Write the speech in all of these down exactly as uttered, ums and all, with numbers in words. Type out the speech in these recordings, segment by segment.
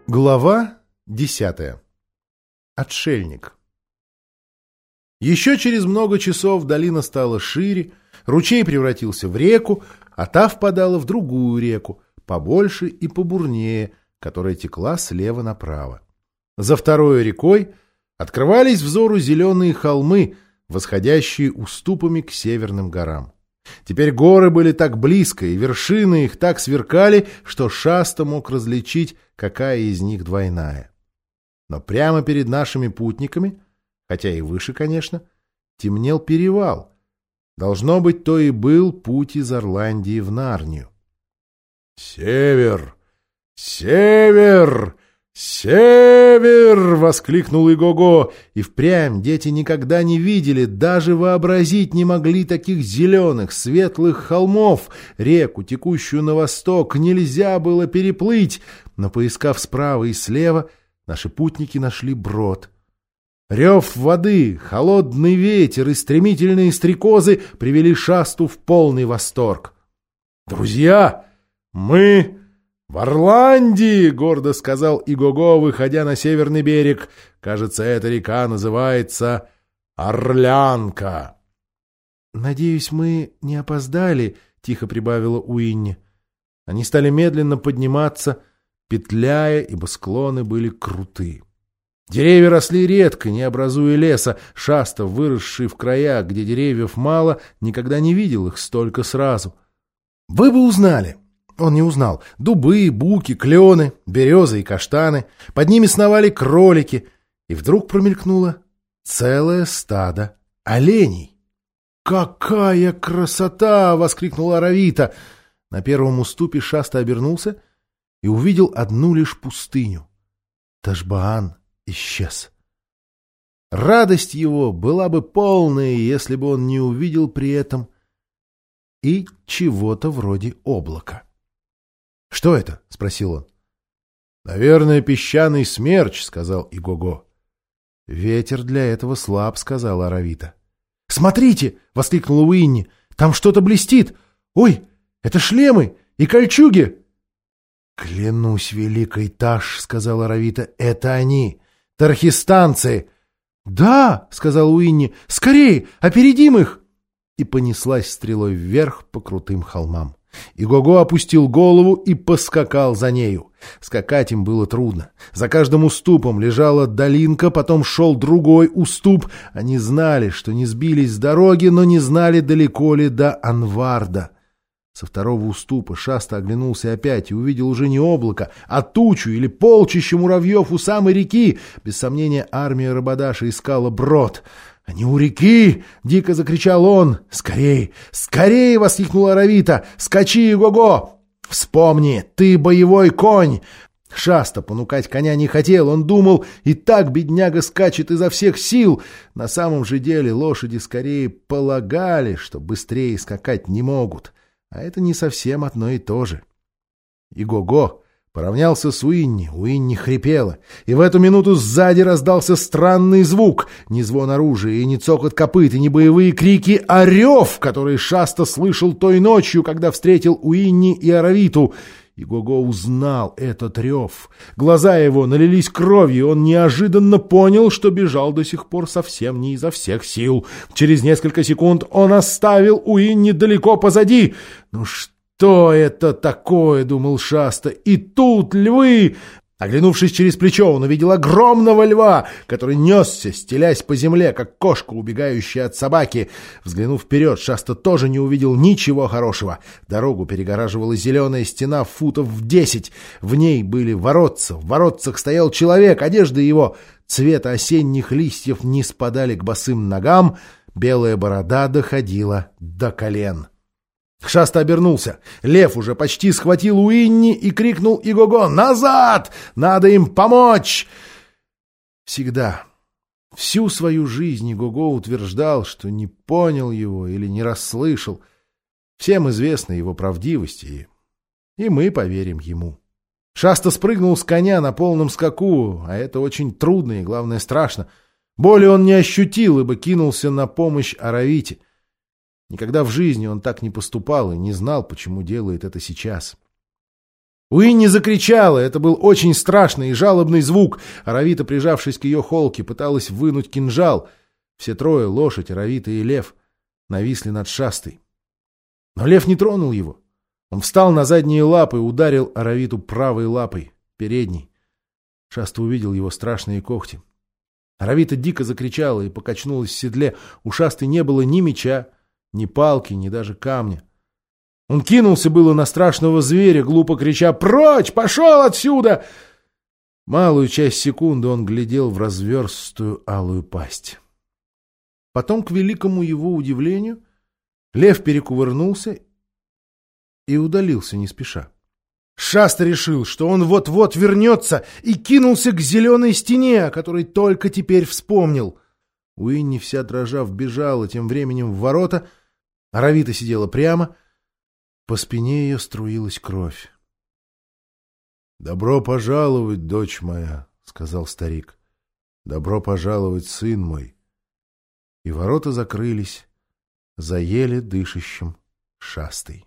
Глава десятая. Отшельник. Еще через много часов долина стала шире, ручей превратился в реку, а та впадала в другую реку, побольше и побурнее, которая текла слева направо. За второй рекой открывались взору зеленые холмы, восходящие уступами к северным горам. Теперь горы были так близко, и вершины их так сверкали, что Шаста мог различить, какая из них двойная. Но прямо перед нашими путниками, хотя и выше, конечно, темнел перевал. Должно быть, то и был путь из Орландии в Нарнию. «Север! Север! «Север!» — воскликнул Игого, и впрямь дети никогда не видели, даже вообразить не могли таких зеленых, светлых холмов. Реку, текущую на восток, нельзя было переплыть, но, поискав справа и слева, наши путники нашли брод. Рев воды, холодный ветер и стремительные стрекозы привели Шасту в полный восторг. «Друзья, мы... в Орландии!» — гордо сказал Игого, выходя на северный берег. «Кажется, эта река называется Орлянка». «Надеюсь, мы не опоздали», — тихо прибавила Уинни. Они стали медленно подниматься, петляя, ибо склоны были круты. Деревья росли редко, не образуя леса. Шаста, выросший в краях, где деревьев мало, никогда не видел их столько сразу. «Вы бы узнали!» Он не узнал. Дубы, буки, клены, березы и каштаны. Под ними сновали кролики. И вдруг промелькнуло целое стадо оленей. «Какая красота!» — воскликнула Аравита. На первом уступе Шаста обернулся и увидел одну лишь пустыню. Ташбаан исчез. Радость его была бы полная, если бы он не увидел при этом и чего-то вроде облака. «Что это?» — спросил он. «Наверное, песчаный смерч», — сказал Игого. «Ветер для этого слаб», — сказала Аравита. «Смотрите!» — воскликнула Уинни. «Там что-то блестит! Ой, это шлемы и кольчуги!» «Клянусь великой Таш», — сказала Аравита, — «это они, тархистанцы!» «Да!» — сказала Уинни. «Скорее, опередим их!» И понеслась стрелой вверх по крутым холмам. Игого опустил голову и поскакал за нею. Скакать им было трудно. За каждым уступом лежала долинка, потом шел другой уступ. Они знали, что не сбились с дороги, но не знали, далеко ли до Анварда. Со второго уступа Шаста оглянулся опять и увидел уже не облако, а тучу или полчище муравьев у самой реки. Без сомнения, армия Рабадаша искала брод. «Они у реки!» — дико закричал он. «Скорей! Скорей!» — воскликнула Аравита. «Скачи, Игого! Вспомни, ты боевой конь!» Шаста понукать коня не хотел. Он думал, и так бедняга скачет изо всех сил. На самом же деле лошади скорее полагали, что быстрее скакать не могут. А это не совсем одно и то же. Игого поравнялся с Уинни, Уинни хрипела, и в эту минуту сзади раздался странный звук, не звон оружия, и не цокот копыт, и не боевые крики, а рев, который Шаста слышал той ночью, когда встретил Уинни и Аравиту. Игого узнал этот рев. Глаза его налились кровью, он неожиданно понял, что бежал до сих пор совсем не изо всех сил. Через несколько секунд он оставил Уинни далеко позади. «Ну что?» «Что это такое?» — думал Шаста. «И тут львы!» Оглянувшись через плечо, он увидел огромного льва, который несся, стелясь по земле, как кошка, убегающая от собаки. Взглянув вперед, Шаста тоже не увидел ничего хорошего. Дорогу перегораживала зеленая стена футов в десять. В ней были воротца. В воротцах стоял человек, одежда его цвета осенних листьев не спадали к босым ногам, белая борода доходила до колен. Шаста обернулся. Лев уже почти схватил Уинни и крикнул Игого: «Назад! Надо им помочь!» Всегда, всю свою жизнь Игого утверждал, что не понял его или не расслышал. Всем известна его правдивость, и, и мы поверим ему. Шаста спрыгнул с коня на полном скаку, а это очень трудно и, главное, страшно. Боли он не ощутил, ибо кинулся на помощь Аравите. Никогда в жизни он так не поступал и не знал, почему делает это сейчас. Уинни закричала, это был очень страшный и жалобный звук. Аравита, прижавшись к ее холке, пыталась вынуть кинжал. Все трое, лошадь, Аравита и лев, нависли над шастой. Но лев не тронул его. Он встал на задние лапы и ударил Аравиту правой лапой, передней. Шаста увидел его страшные когти. Аравита дико закричала и покачнулась в седле. У Шасты не было ни меча, ни палки, ни даже камня. Он кинулся было на страшного зверя, глупо крича: «Прочь! Пошел отсюда!» Малую часть секунды он глядел в разверстую алую пасть. Потом, к великому его удивлению, лев перекувырнулся и удалился не спеша. Шаста решил, что он вот-вот вернется, и кинулся к зеленой стене, о которой только теперь вспомнил. Уинни, вся дрожав, бежала тем временем в ворота. Аравита сидела прямо. По спине ее струилась кровь. — Добро пожаловать, дочь моя, — сказал старик. — Добро пожаловать, сын мой. И ворота закрылись за еле дышащим Шастой.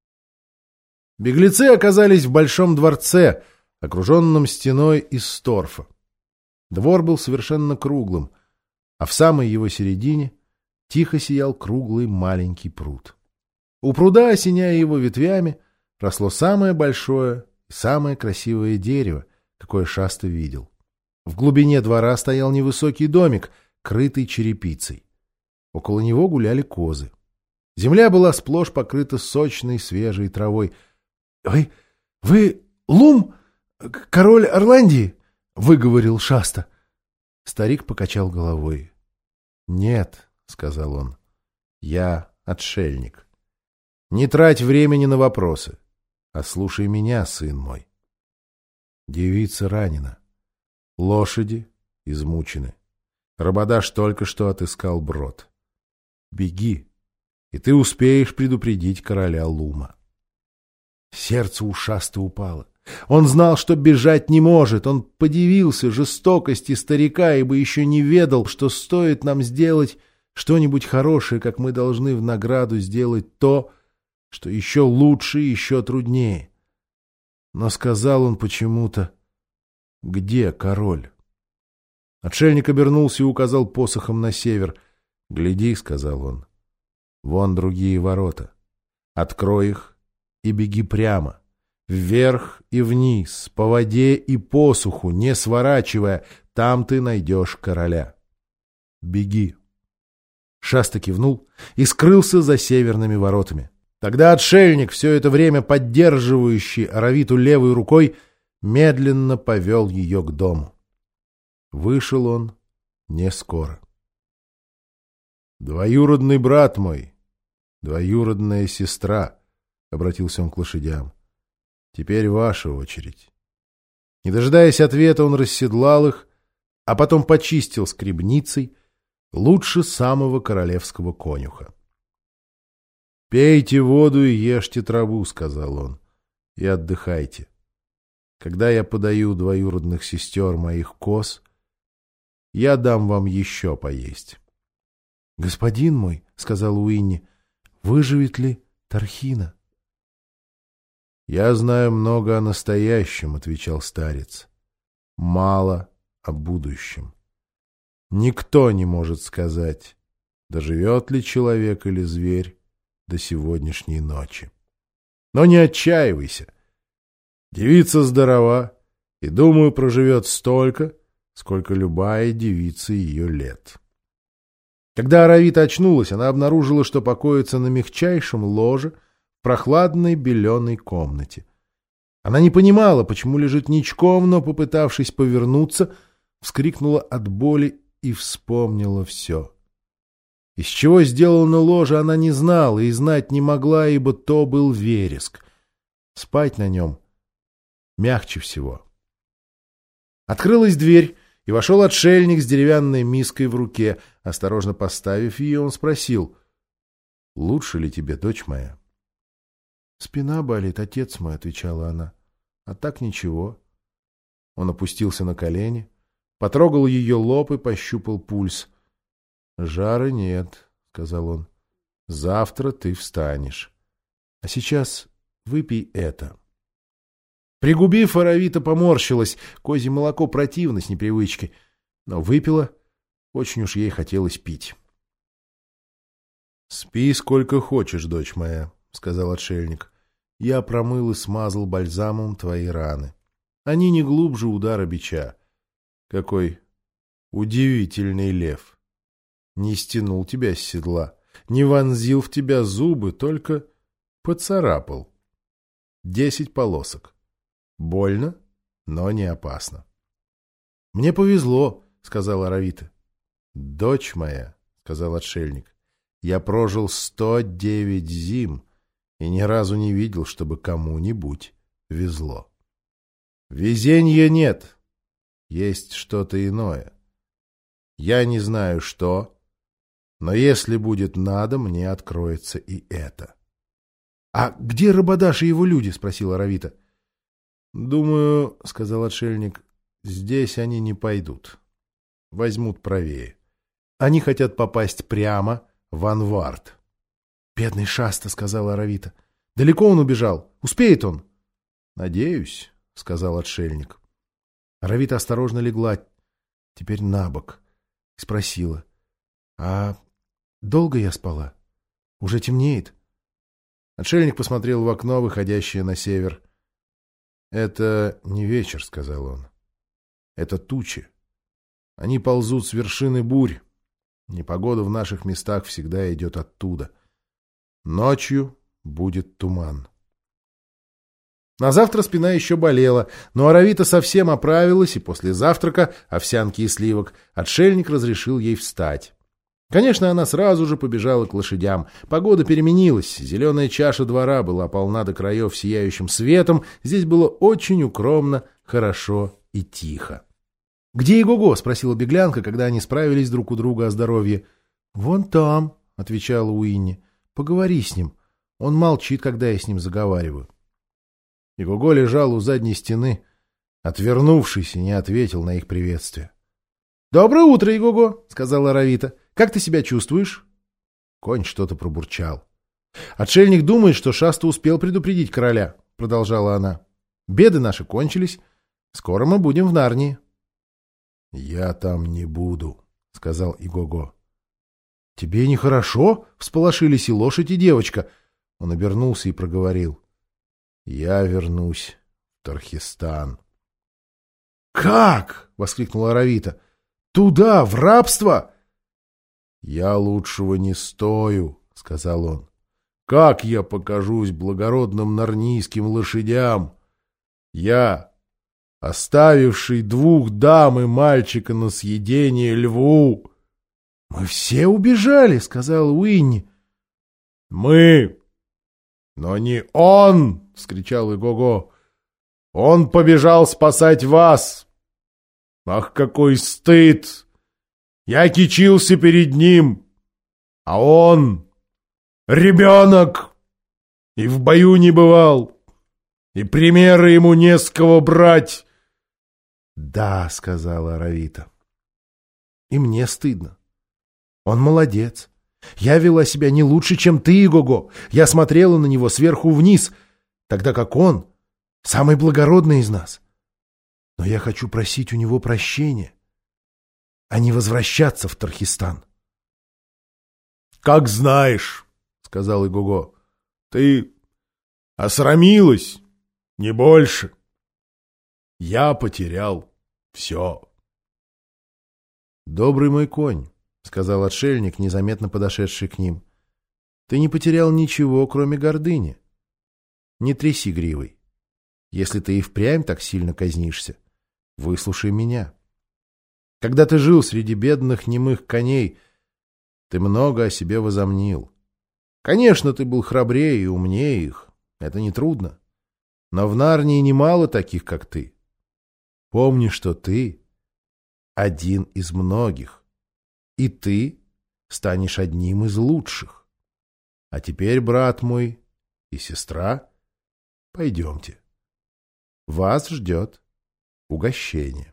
Беглецы оказались в большом дворце, окруженном стеной из торфа. Двор был совершенно круглым, а в самой его середине тихо сиял круглый маленький пруд. У пруда, осеняя его ветвями, росло самое большое и самое красивое дерево, какое Шаста видел. В глубине двора стоял невысокий домик, крытый черепицей. Около него гуляли козы. Земля была сплошь покрыта сочной свежей травой. — Вы... вы Лум? Король Орландии? — выговорил Шаста. Старик покачал головой. — Нет, — сказал он, — я отшельник. Не трать времени на вопросы, а слушай меня, сын мой. Девица ранена. Лошади измучены. Рабадаш только что отыскал брод. Беги, и ты успеешь предупредить короля Лума. Сердце у Шасты упало. Он знал, что бежать не может. Он подивился жестокости старика, ибо еще не ведал, что стоит нам сделать что-нибудь хорошее, как мы должны в награду сделать то, что еще лучше и еще труднее. Но сказал он почему-то: «Где король?» Отшельник обернулся и указал посохом на север. «Гляди», — сказал он, — «вон другие ворота. Открой их и беги прямо, вверх и вниз, по воде и по суху, не сворачивая, там ты найдешь короля. Беги». Шаста кивнул и скрылся за северными воротами. Тогда отшельник, все это время поддерживающий Аравиту левой рукой, медленно повел ее к дому. Вышел он не скоро. «Двоюродный брат мой, двоюродная сестра», — обратился он к лошадям, — «теперь ваша очередь». Не дожидаясь ответа, он расседлал их, а потом почистил скребницей лучше самого королевского конюха. «Пейте воду и ешьте траву», — сказал он, — «и отдыхайте. Когда я подаю двоюродных сестер моих коз, я дам вам еще поесть». «Господин мой», — сказал Уинни, — «выживет ли Тархина?» «Я знаю много о настоящем», — отвечал старец, — «мало о будущем. Никто не может сказать, доживет ли человек или зверь до сегодняшней ночи. Но не отчаивайся. Девица здорова и, думаю, проживет столько, сколько любая девица ее лет». Когда Аравита очнулась, она обнаружила, что покоится на мягчайшем ложе в прохладной беленой комнате. Она не понимала, почему лежит ничком, но, попытавшись повернуться, вскрикнула от боли и вспомнила все. Из чего сделано ложе, она не знала и знать не могла, ибо то был вереск. Спать на нем мягче всего. Открылась дверь, и вошел отшельник с деревянной миской в руке. Осторожно поставив ее, он спросил: «Лучше ли тебе, дочь моя?» «Спина болит, отец мой», — отвечала она. «А так ничего». Он опустился на колени, потрогал ее лоб и пощупал пульс. «Жара нет», — сказал он. «Завтра ты встанешь. А сейчас выпей это». Пригубив, Аравита поморщилась. Козье молоко противно с непривычки. Но выпила. Очень уж ей хотелось пить. — Спи сколько хочешь, дочь моя, — сказал отшельник. — Я промыл и смазал бальзамом твои раны. Они не глубже удара бича. Какой удивительный лев! Не стянул тебя с седла, не вонзил в тебя зубы, только поцарапал. Десять полосок. Больно, но не опасно. — Мне повезло, — сказала Аравита. — Дочь моя, — сказал отшельник, — я прожил сто девять зим и ни разу не видел, чтобы кому-нибудь везло. Везенья нет, есть что-то иное. Я не знаю, что, но если будет надо, мне откроется и это. — А где Рабадаш и его люди? — спросила Аравита. — Думаю, — сказал отшельник, — здесь они не пойдут. Возьмут правее. Они хотят попасть прямо в Анвард. — Бедный Шаста, — сказала Аравита. — Далеко он убежал? Успеет он? — Надеюсь, — сказал отшельник. Аравита осторожно легла, теперь на бок, и спросила. — А долго я спала? Уже темнеет? Отшельник посмотрел в окно, выходящее на север. — Это не вечер, — сказал он. — Это тучи. Они ползут с вершины бурь. Непогода в наших местах всегда идет оттуда. Ночью будет туман. На завтра спина еще болела, но Аравита совсем оправилась, и после завтрака, овсянки и сливок, отшельник разрешил ей встать. Конечно, она сразу же побежала к лошадям. Погода переменилась, зеленая чаша двора была полна до краев сияющим светом, здесь было очень укромно, хорошо и тихо. — Где Игого? — спросила беглянка, когда они справились друг у друга о здоровье. — Вон там, — отвечала Уинни. — Поговори с ним. Он молчит, когда я с ним заговариваю. Игого лежал у задней стены, отвернувшись, и не ответил на их приветствие. — Доброе утро, Игого, — сказала Аравита. — Как ты себя чувствуешь? Конь что-то пробурчал. — Отшельник думает, что Шаста успел предупредить короля, — продолжала она. — Беды наши кончились. Скоро мы будем в Нарнии. — Я там не буду, — сказал Игого. — Тебе нехорошо? — всполошились и лошадь, и девочка. Он обернулся и проговорил. — Я вернусь в Тархистан. — Как? — воскликнула Аравита. — Туда, в рабство? — Я лучшего не стою, — сказал он. — Как я покажусь благородным нарнийским лошадям? Я, оставивший двух дам и мальчика на съедение льву. — Мы все убежали, — сказал Уинни. — Мы! Но не он! — вскричал Игого. — Он побежал спасать вас! Ах, какой стыд! Я кичился перед ним, а он — ребенок! И в бою не бывал, и примеры ему не с кого брать. — Да, — сказала Аравита. — И мне стыдно. Он молодец. Я вела себя не лучше, чем ты, Игого. Я смотрела на него сверху вниз, тогда как он — самый благородный из нас. Но я хочу просить у него прощения, а не возвращаться в Тархистан. — Как знаешь, — сказал Игого. — Ты осрамилась, не больше. Я потерял все. — Добрый мой конь, — сказал отшельник, незаметно подошедший к ним. — Ты не потерял ничего, кроме гордыни. Не тряси гривой. Если ты и впрямь так сильно казнишься, выслушай меня. Когда ты жил среди бедных немых коней, ты много о себе возомнил. Конечно, ты был храбрее и умнее их, это нетрудно. Но в Нарнии немало таких, как ты. Помни, что ты один из многих, и ты станешь одним из лучших. А теперь, брат мой и сестра, пойдемте. Вас ждет угощение.